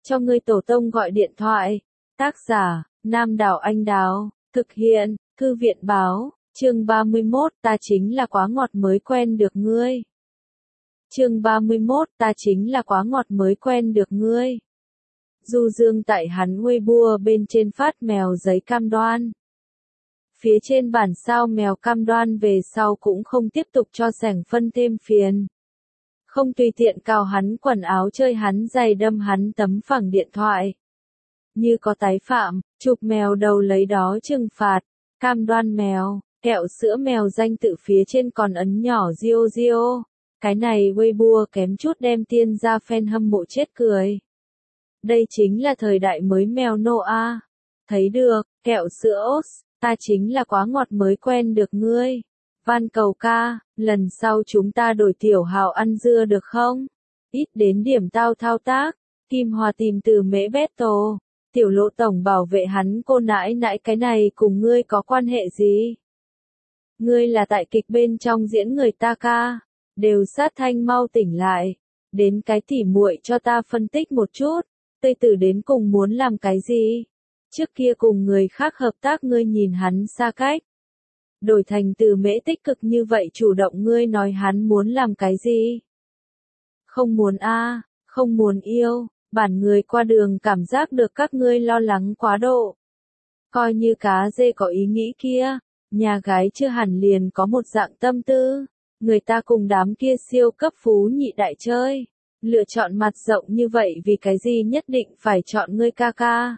cho ngươi tổ tông gọi điện thoại. Tác giả, Nam Đảo Anh Đào, thực hiện, Thư viện Báo, chương 31, ta chính là quá ngọt mới quen được ngươi. Chương 31, ta chính là quá ngọt mới quen được ngươi. Du Dương tại hắn Weibo bên trên phát mèo giấy cam đoan. Phía trên bản sao mèo cam đoan về sau cũng không tiếp tục cho Sẻng Phân thêm phiền. Không tùy tiện cào hắn quần áo, chơi hắn giày, đâm hắn tấm phẳng điện thoại. Như có tái phạm, chụp mèo đầu lấy đó trừng phạt. Cam đoan mèo, kẹo sữa mèo danh tự phía trên còn ấn nhỏ Rio Rio. Cái này Weibo kém chút đem tiên gia fan hâm mộ chết cười. Đây chính là thời đại mới mèo Noah. Thấy được, kẹo sữa Oats, ta chính là quá ngọt mới quen được ngươi. Van cầu ca, lần sau chúng ta đổi tiểu hào ăn dưa được không? Ít đến điểm tao thao tác. Kim Hòa tìm từ Mễ Battle. Tiểu Lộ tổng bảo vệ hắn, cô nãi nãi, cái này cùng ngươi có quan hệ gì? Ngươi là tại kịch bên trong diễn người ta ca. Đều sát thanh, mau tỉnh lại. Đến cái tỉ muội cho ta phân tích một chút. Tây Tử đến cùng muốn làm cái gì? Trước kia cùng người khác hợp tác ngươi nhìn hắn xa cách. Đổi thành từ Mễ tích cực như vậy chủ động, ngươi nói hắn muốn làm cái gì? Không muốn a, không muốn yêu, bản người qua đường cảm giác được các ngươi lo lắng quá độ. Coi như cá dê có ý nghĩ kia, nhà gái chưa hẳn liền có một dạng tâm tư, người ta cùng đám kia siêu cấp phú nhị đại chơi, lựa chọn mặt rộng như vậy vì cái gì nhất định phải chọn ngươi ca ca?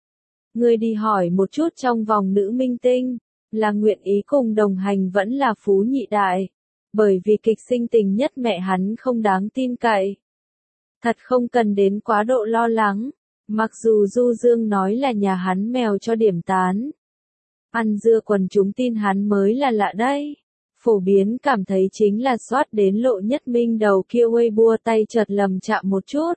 Ngươi đi hỏi một chút trong vòng nữ minh tinh, là nguyện ý cùng đồng hành vẫn là phú nhị đại, bởi vì kịch sinh tình nhất mẹ hắn không đáng tin cậy. Thật không cần đến quá độ lo lắng, mặc dù Du Dương nói là nhà hắn mèo cho điểm tán. Ăn dưa quần chúng tin hắn mới là lạ đây. Phổ biến cảm thấy chính là soát đến Lộ Nhất Minh đầu kia Weibo tay chợt lầm chạm một chút.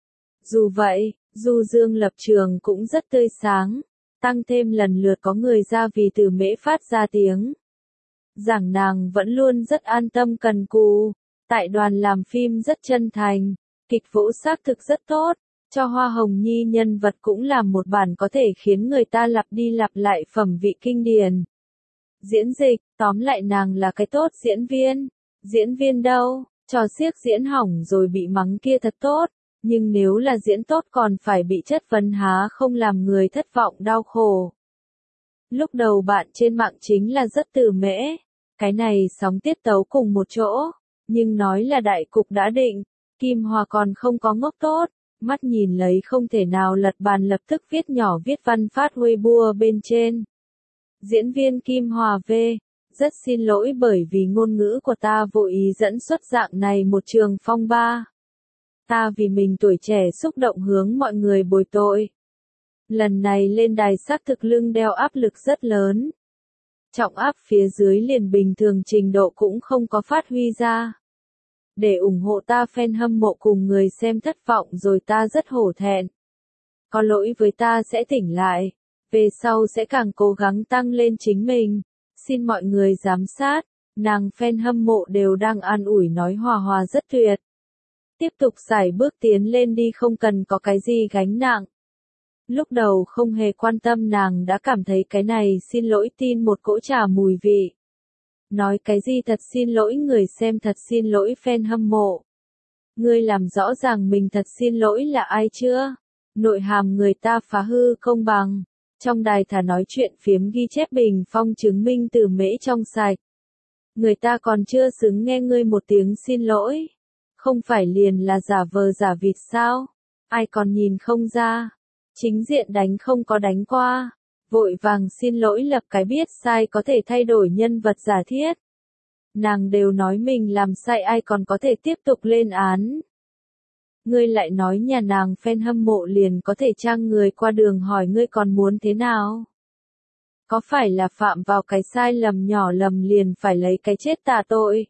Dù vậy, Du Dương lập trường cũng rất tươi sáng. Tăng thêm lần lượt có người ra vì từ Mễ phát ra tiếng. Giảng nàng vẫn luôn rất an tâm cần cù. Tại đoàn làm phim rất chân thành. Kịch vũ xác thực rất tốt. Cho Hoa Hồng Nhi nhân vật cũng làm một bản có thể khiến người ta lặp đi lặp lại phẩm vị kinh điển. Diễn dịch, tóm lại nàng là cái tốt diễn viên. Diễn viên đâu, trò xiếc diễn hỏng rồi bị mắng kia thật tốt. Nhưng nếu là diễn tốt còn phải bị chất vấn há không làm người thất vọng đau khổ. Lúc đầu bạn trên mạng chính là rất từ Mễ. Cái này sóng tiết tấu cùng một chỗ. Nhưng nói là đại cục đã định. Kim Hòa còn không có ngốc tốt. Mắt nhìn lấy không thể nào lật bàn, lập tức viết nhỏ viết văn phát Weibo bên trên. Diễn viên Kim Hòa V. Rất xin lỗi bởi vì ngôn ngữ của ta vô ý dẫn xuất dạng này một trường phong ba. Ta vì mình tuổi trẻ xúc động hướng mọi người bồi tội. Lần này lên đài xác thực lưng đeo áp lực rất lớn. Trọng áp phía dưới liền bình thường trình độ cũng không có phát huy ra. Để ủng hộ ta fan hâm mộ cùng người xem thất vọng rồi, ta rất hổ thẹn. Có lỗi với ta sẽ tỉnh lại. Về sau sẽ càng cố gắng tăng lên chính mình. Xin mọi người giám sát. Nàng fan hâm mộ đều đang an ủi nói Hòa Hòa rất tuyệt. Tiếp tục sải bước tiến lên đi, không cần có cái gì gánh nặng. Lúc đầu không hề quan tâm, nàng đã cảm thấy cái này xin lỗi tin một cỗ trà mùi vị. Nói cái gì thật xin lỗi người xem, thật xin lỗi fan hâm mộ. Ngươi làm rõ ràng mình thật xin lỗi là ai chưa? Nội hàm người ta phá hư công bằng. Trong đài thả nói chuyện phiếm ghi chép bình phong chứng minh từ Mễ trong sạch. Người ta còn chưa xứng nghe ngươi một tiếng xin lỗi. Không phải liền là giả vờ giả vịt sao? Ai còn nhìn không ra? Chính diện đánh không có đánh qua. Vội vàng xin lỗi lập cái biết sai có thể thay đổi nhân vật giả thiết. Nàng đều nói mình làm sai, ai còn có thể tiếp tục lên án. Ngươi lại nói nhà nàng fan hâm mộ liền có thể trang người qua đường hỏi ngươi còn muốn thế nào? Có phải là phạm vào cái sai lầm nhỏ lầm liền phải lấy cái chết tạ tội?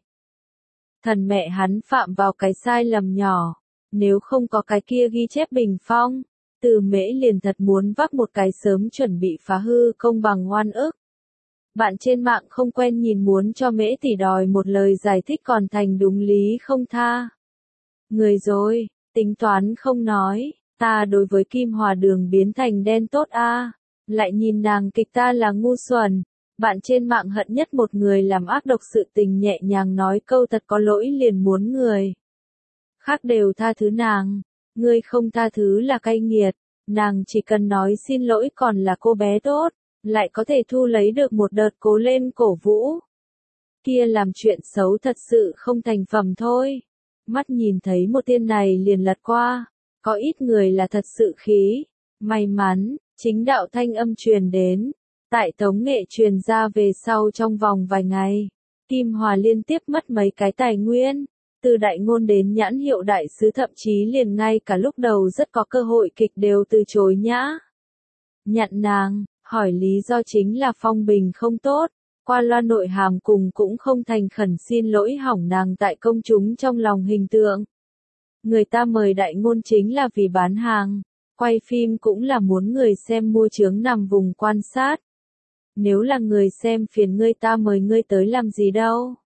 Thần mẹ hắn phạm vào cái sai lầm nhỏ. Nếu không có cái kia ghi chép bình phong, từ Mễ liền thật muốn vác một cái sớm chuẩn bị phá hư công bằng oan ức. Bạn trên mạng không quen nhìn muốn cho Mễ tỷ đòi một lời giải thích còn thành đúng lý không tha. Người rồi, tính toán không nói, Ta đối với Kim Hòa Đường biến thành đen tốt a. Lại nhìn nàng kịch ta là ngu xuẩn. Bạn trên mạng hận nhất một người làm ác độc sự tình nhẹ nhàng nói câu thật có lỗi liền muốn người khác đều tha thứ nàng. Ngươi không tha thứ là cay nghiệt. Nàng chỉ cần nói xin lỗi còn là cô bé tốt, lại có thể thu lấy được một đợt cố lên cổ vũ. Kia làm chuyện xấu thật sự không thành phẩm thôi. Mắt nhìn thấy một tên này liền lật qua. Có ít người là thật sự khí. May mắn, chính đạo thanh âm truyền đến. Tại tống nghệ truyền ra về sau trong vòng vài ngày. Kim Hòa liên tiếp mất mấy cái tài nguyên. Từ đại ngôn đến nhãn hiệu đại sứ thậm chí liền ngay cả lúc đầu rất có cơ hội kịch đều từ chối nhã. Nhận nàng, hỏi lý do chính là phong bình không tốt. Qua loa nội hàm cùng cũng không thành khẩn xin lỗi hỏng nàng tại công chúng trong lòng hình tượng. Người ta mời đại ngôn chính là vì bán hàng, quay phim cũng là muốn người xem mua chướng nằm vùng quan sát. Nếu là người xem phiền ngươi ta mời ngươi tới làm gì đâu?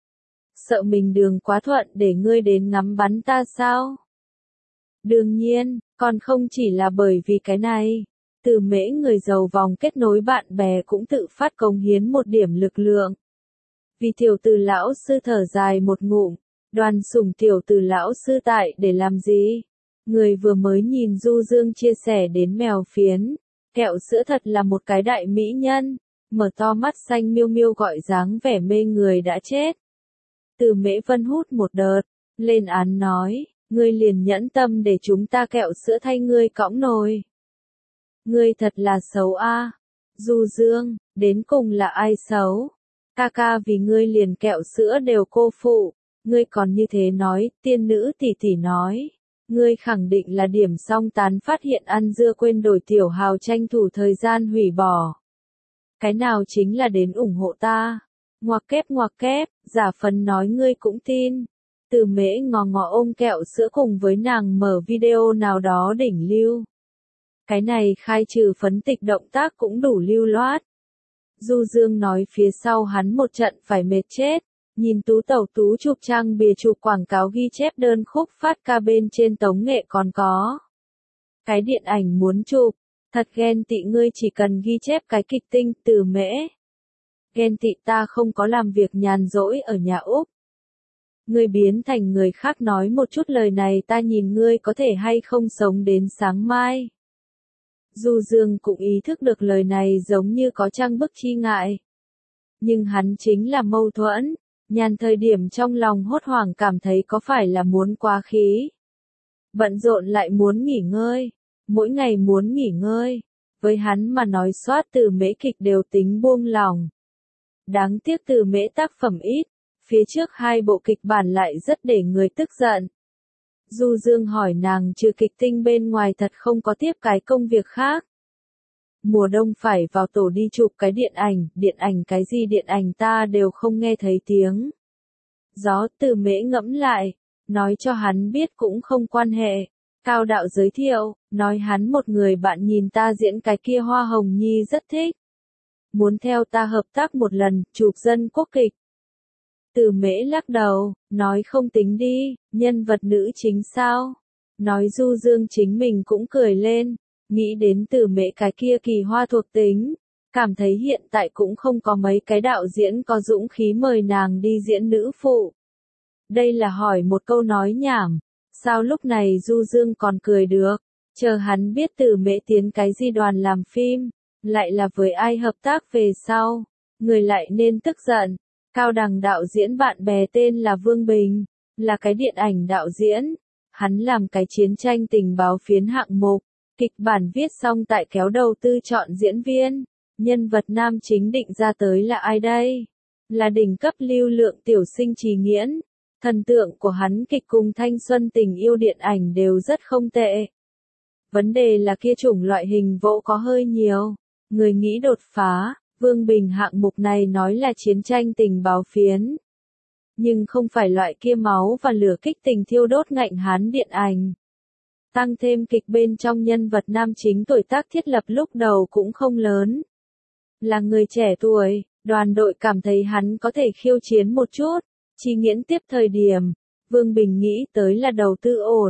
Sợ mình đường quá thuận để ngươi đến ngắm bắn ta sao? Đương nhiên, còn không chỉ là bởi vì cái này. Từ Mễ người giàu vòng kết nối bạn bè cũng tự phát cống hiến một điểm lực lượng. Vì tiểu từ lão sư thở dài một ngụm, Đoàn Sủng tiểu từ lão sư tại để làm gì? Người vừa mới nhìn Du Dương chia sẻ đến mèo phiến, kẹo sữa thật là một cái đại mỹ nhân, mở to mắt xanh miêu miêu gọi dáng vẻ mê người đã chết. Từ Mễ Vân hút một đợt, lên án nói, ngươi liền nhẫn tâm để chúng ta kẹo sữa thay ngươi cõng nồi. Ngươi thật là xấu a. Du Dương, đến cùng là ai xấu? Ca ca vì ngươi liền kẹo sữa đều cô phụ, ngươi còn như thế nói, tiên nữ tỷ tỷ nói. Ngươi khẳng định là điểm song tán phát hiện ăn dưa quên đổi tiểu hào tranh thủ thời gian hủy bỏ. Cái nào chính là đến ủng hộ ta? Ngoặc kép, giả phấn nói ngươi cũng tin. Từ Mễ ngò ngò ôm kẹo sữa cùng với nàng mở video nào đó đỉnh lưu. Cái này khai trừ phấn tịch động tác cũng đủ lưu loát. Du Dương nói phía sau hắn một trận phải mệt chết. Nhìn tú tẩu tú chụp trang bìa chụp quảng cáo ghi chép đơn khúc phát ca bên trên tống nghệ còn có. Cái điện ảnh muốn chụp, thật ghen tị ngươi chỉ cần ghi chép cái kịch tinh Từ Mễ. Ghen tị ta không có làm việc nhàn rỗi ở nhà Úc. Ngươi biến thành người khác nói một chút lời này ta nhìn ngươi có thể hay không sống đến sáng mai. Du Dương cũng ý thức được lời này giống như có trang bức chi ngại. Nhưng hắn chính là mâu thuẫn, nhàn thời điểm trong lòng hốt hoảng cảm thấy có phải là muốn quá khí. Bận rộn lại muốn nghỉ ngơi, mỗi ngày muốn nghỉ ngơi. Với hắn mà nói soát Từ Mễ kịch đều tính buông lỏng. Đáng tiếc Từ Mễ tác phẩm ít, phía trước hai bộ kịch bản lại rất để người tức giận. Du Dương hỏi nàng trừ kịch tinh bên ngoài thật không có tiếp cái công việc khác. Mùa đông phải vào tổ đi chụp cái điện ảnh cái gì điện ảnh ta đều không nghe thấy tiếng. Gió Từ Mễ ngẫm lại, nói cho hắn biết cũng không quan hệ. Cao đạo giới thiệu, nói hắn một người bạn nhìn ta diễn cái kia Hoa Hồng Nhi rất thích. Muốn theo ta hợp tác một lần, chụp dân quốc kịch. Từ Mễ lắc đầu, nói không tính đi, nhân vật nữ chính sao? Nói Du Dương chính mình cũng cười lên, nghĩ đến Từ Mễ cái kia kỳ hoa thuộc tính, cảm thấy hiện tại cũng không có mấy cái đạo diễn có dũng khí mời nàng đi diễn nữ phụ. Đây là hỏi một câu nói nhảm, sao lúc này Du Dương còn cười được, chờ hắn biết Từ Mễ tiến cái gì đoàn làm phim, lại là với ai hợp tác về sau, người lại nên tức giận. Cao đẳng đạo diễn bạn bè tên là Vương Bình, là cái điện ảnh đạo diễn. Hắn làm cái chiến tranh tình báo phiến hạng mục, kịch bản viết xong tại kéo đầu tư chọn diễn viên. Nhân vật nam chính định ra tới là ai đây? Là đỉnh cấp lưu lượng tiểu sinh Trì Nghiễn. Thần tượng của hắn kịch cùng thanh xuân tình yêu điện ảnh đều rất không tệ. Vấn đề là kia chủng loại hình vỗ có hơi nhiều. Người nghĩ đột phá. Vương Bình hạng mục này nói là chiến tranh tình báo phiến. Nhưng không phải loại kia máu và lửa kích tình thiêu đốt ngạnh hán điện ảnh. Tăng thêm kịch bên trong nhân vật nam chính tuổi tác thiết lập lúc đầu cũng không lớn. Là người trẻ tuổi, đoàn đội cảm thấy hắn có thể khiêu chiến một chút. Trì Nghiễn tiếp thời điểm, Vương Bình nghĩ tới là đầu tư ổn,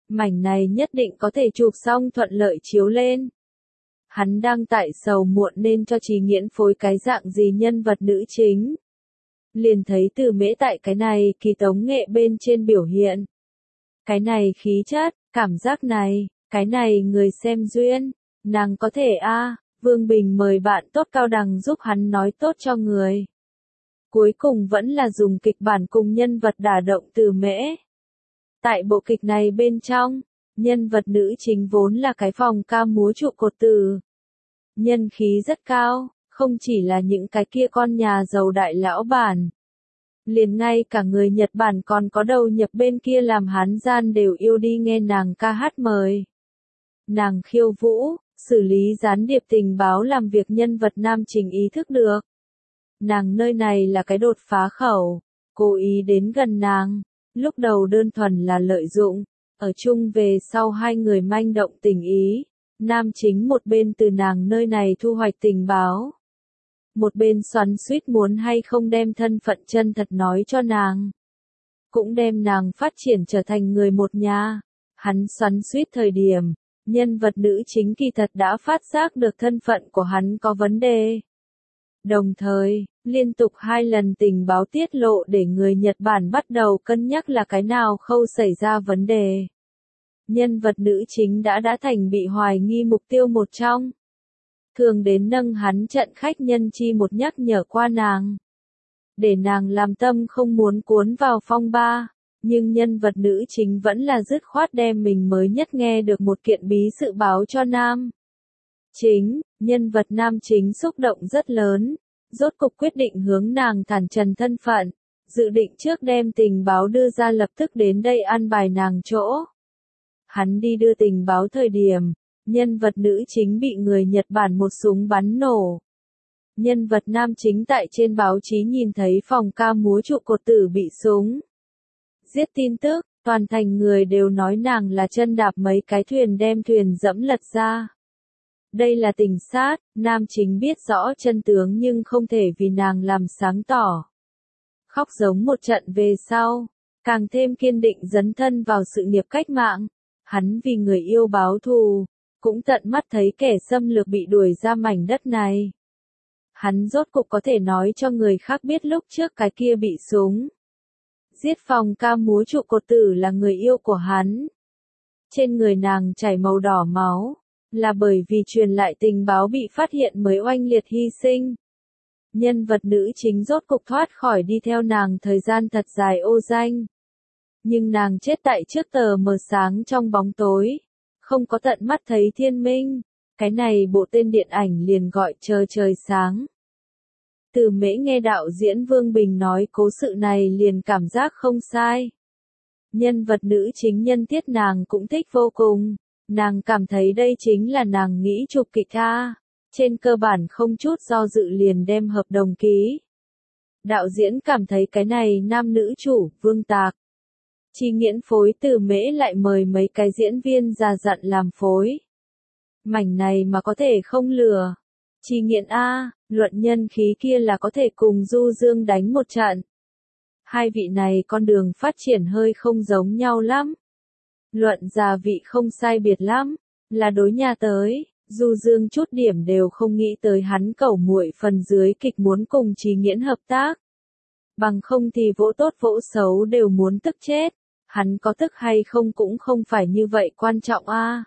Mảnh này nhất định có thể chụp xong thuận lợi chiếu lên. Hắn đang tại sầu muộn nên cho Trí Nghiễn phối cái dạng gì nhân vật nữ chính. Liền thấy Từ Mễ tại cái này kỳ tống nghệ bên trên biểu hiện. Cái này khí chất, cảm giác này, cái này người xem duyên, nàng có thể Vương Bình mời bạn tốt cao đẳng giúp hắn nói tốt cho người. Cuối cùng vẫn là dùng kịch bản cùng nhân vật đả động Từ Mễ. Tại bộ kịch này bên trong, nhân vật nữ chính vốn là cái phòng ca múa trụ cột tử. Nhân khí rất cao, không chỉ là những cái kia con nhà giàu đại lão bản. Liền ngay cả người Nhật Bản còn có đầu nhập bên kia làm Hán gian đều yêu đi nghe nàng ca hát mời. Nàng khiêu vũ, xử lý gián điệp tình báo làm việc nhân vật nam chính ý thức được. Nàng nơi này là cái đột phá khẩu, cố ý đến gần nàng, lúc đầu đơn thuần là lợi dụng, ở chung về sau hai người manh động tình ý, nam chính một bên từ nàng nơi này thu hoạch tình báo. Một bên xoắn xuýt muốn hay không đem thân phận chân thật nói cho nàng. Cũng đem nàng phát triển trở thành người một nhà. Hắn xoắn xuýt thời điểm, nhân vật nữ chính kỳ thật đã phát giác được thân phận của hắn có vấn đề. Đồng thời, liên tục 2 lần tình báo tiết lộ để người Nhật Bản bắt đầu cân nhắc là cái nào khâu xảy ra vấn đề. Nhân vật nữ chính đã thành bị hoài nghi mục tiêu một trong. Thường đến nâng hắn trận khách nhân chi một nhắc nhở qua nàng. Để nàng làm tâm không muốn cuốn vào phong ba, nhưng nhân vật nữ chính vẫn là dứt khoát đem mình mới nhất nghe được một kiện bí sự báo cho nam. Chính, nhân vật nam chính xúc động rất lớn, rốt cục quyết định hướng nàng thản trần thân phận, dự định trước đem tình báo đưa ra lập tức đến đây an bài nàng chỗ. Hắn đi đưa tình báo thời điểm, nhân vật nữ chính bị người Nhật Bản một súng bắn nổ. Nhân vật nam chính tại trên báo chí nhìn thấy phòng ca múa trụ cột tử bị súng giết tin tức, toàn thành người đều nói nàng là chân đạp mấy cái thuyền đem thuyền dẫm lật ra. Đây là tình sát, nam chính biết rõ chân tướng nhưng không thể vì nàng làm sáng tỏ. Khóc giống một trận về sau, càng thêm kiên định dấn thân vào sự nghiệp cách mạng. Hắn vì người yêu báo thù, cũng tận mắt thấy kẻ xâm lược bị đuổi ra mảnh đất này. Hắn rốt cục có thể nói cho người khác biết lúc trước cái kia bị súng giết phòng ca múa trụ cột tử là người yêu của hắn. Trên người nàng chảy màu đỏ máu, là bởi vì truyền lại tình báo bị phát hiện mới oanh liệt hy sinh. Nhân vật nữ chính rốt cục thoát khỏi đi theo nàng thời gian thật dài ô danh. Nhưng nàng chết tại trước tờ mờ sáng trong bóng tối, không có tận mắt thấy thiên minh. Cái này bộ tên điện ảnh liền gọi Chờ trời sáng. Từ Mễ nghe đạo diễn Vương Bình nói cố sự này liền cảm giác không sai. Nhân vật nữ chính nhân tiết nàng cũng thích vô cùng. Nàng cảm thấy đây chính là nàng nghĩ chụp kịch trên cơ bản không chút do dự liền đem hợp đồng ký. Đạo diễn cảm thấy cái này nam nữ chủ, Vương Tạc. Trí Nghiễn phối Từ Mễ lại mời mấy cái diễn viên già dặn làm phối. Mảnh này mà có thể không lừa. Trí Nghiễn luận nhân khí kia là có thể cùng Du Dương đánh một trận. Hai vị này con đường phát triển hơi không giống nhau lắm. Luận già vị không sai biệt lắm, là đối nhà tới, Du Dương chút điểm đều không nghĩ tới hắn cẩu muội phần dưới kịch muốn cùng Trí Nghiễn hợp tác. Bằng không thì vỗ tốt vỗ xấu đều muốn tức chết, hắn có tức hay không cũng không phải như vậy quan trọng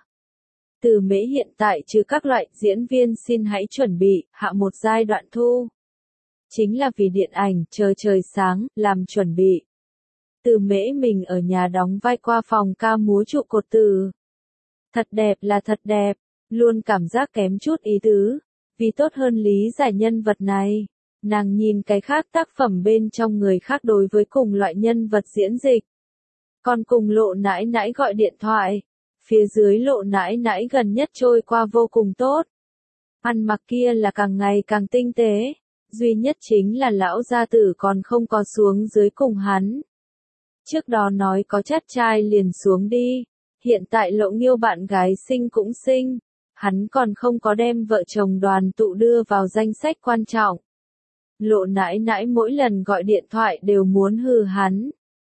Từ Mễ hiện tại trừ các loại diễn viên xin hãy chuẩn bị, hạ một giai đoạn thu. Chính là vì điện ảnh Chờ trời sáng, làm chuẩn bị. Từ Mễ mình ở nhà đóng vai qua phòng ca múa trụ cột tử. Thật đẹp là thật đẹp, luôn cảm giác kém chút ý tứ, vì tốt hơn lý giải nhân vật này. Nàng nhìn cái khác tác phẩm bên trong người khác đối với cùng loại nhân vật diễn dịch. Còn cùng Lộ nãi nãi gọi điện thoại. Phía dưới Lộ nãi nãi gần nhất trôi qua vô cùng tốt. Ăn mặc kia là càng ngày càng tinh tế. Duy nhất chính là lão gia tử còn không có xuống dưới cùng hắn. Trước đó nói có chắt trai liền xuống đi. Hiện tại Lộ Nghiêu bạn gái sinh cũng sinh. Hắn còn không có đem vợ chồng đoàn tụ đưa vào danh sách quan trọng. Lộ nãi nãi mỗi lần gọi điện thoại đều muốn hừ hắn.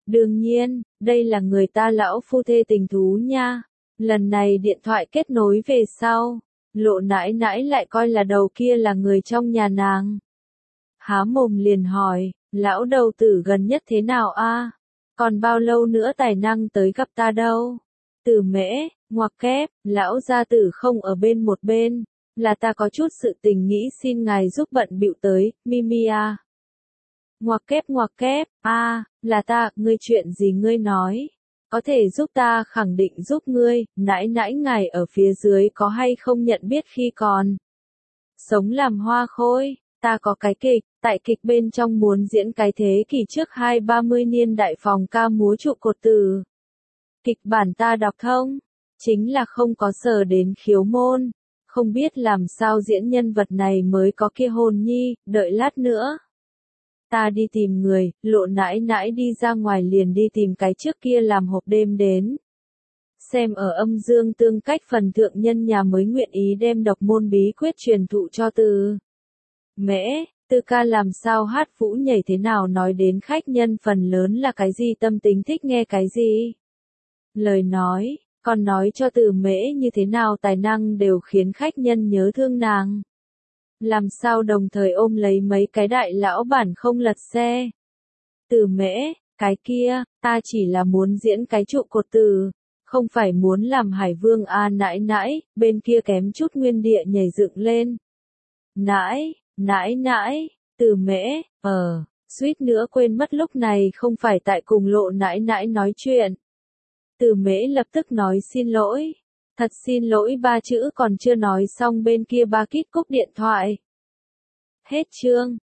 Đương nhiên, đây là người ta lão phu thê tình thú nha. Lần này điện thoại kết nối về sau, Lộ nãi nãi lại coi là đầu kia là người trong nhà nàng. Há mồm liền hỏi, lão đầu tử gần nhất thế nào a? Còn bao lâu nữa tài năng tới gặp ta đâu? Từ Mễ, ngoặc kép, lão gia tử không ở bên một bên, là ta có chút sự tình nghĩ xin ngài giúp bận bịu tới, Mimi à. Ngoặc kép, là ta, ngươi chuyện gì ngươi nói? Có thể giúp ta khẳng định giúp ngươi, nãi nãi ngài ở phía dưới có hay không nhận biết khi còn sống làm hoa khôi, ta có cái kịch, tại kịch bên trong muốn diễn cái thế kỷ trước 20-30 niên đại phòng ca múa trụ cột từ. Kịch bản ta đọc thông, chính là không có sở đến khiếu môn, không biết làm sao diễn nhân vật này mới có kia hồn nhi, đợi lát nữa. Ta đi tìm người, Lộ nãi nãi đi ra ngoài liền đi tìm cái trước kia làm hộp đêm đến. Xem ở âm dương tương cách phần thượng nhân nhà mới nguyện ý đem độc môn bí quyết truyền thụ cho Từ Mễ, Tư ca làm sao hát vũ nhảy thế nào nói đến khách nhân phần lớn là cái gì tâm tính thích nghe cái gì. Lời nói, còn nói cho Từ Mễ như thế nào tài năng đều khiến khách nhân nhớ thương nàng. Làm sao đồng thời ôm lấy mấy cái đại lão bản không lật xe. Từ Mễ, cái kia, ta chỉ là muốn diễn cái trụ cột từ, không phải muốn làm Hải Vương a nãi nãi, bên kia kém chút nguyên địa nhảy dựng lên. Nãi nãi, Từ Mễ, suýt nữa quên mất lúc này không phải tại cùng Lộ nãi nãi nói chuyện. Từ Mễ lập tức nói xin lỗi. Thật xin lỗi ba chữ còn chưa nói xong bên kia ba kít cúp điện thoại. Hết chương.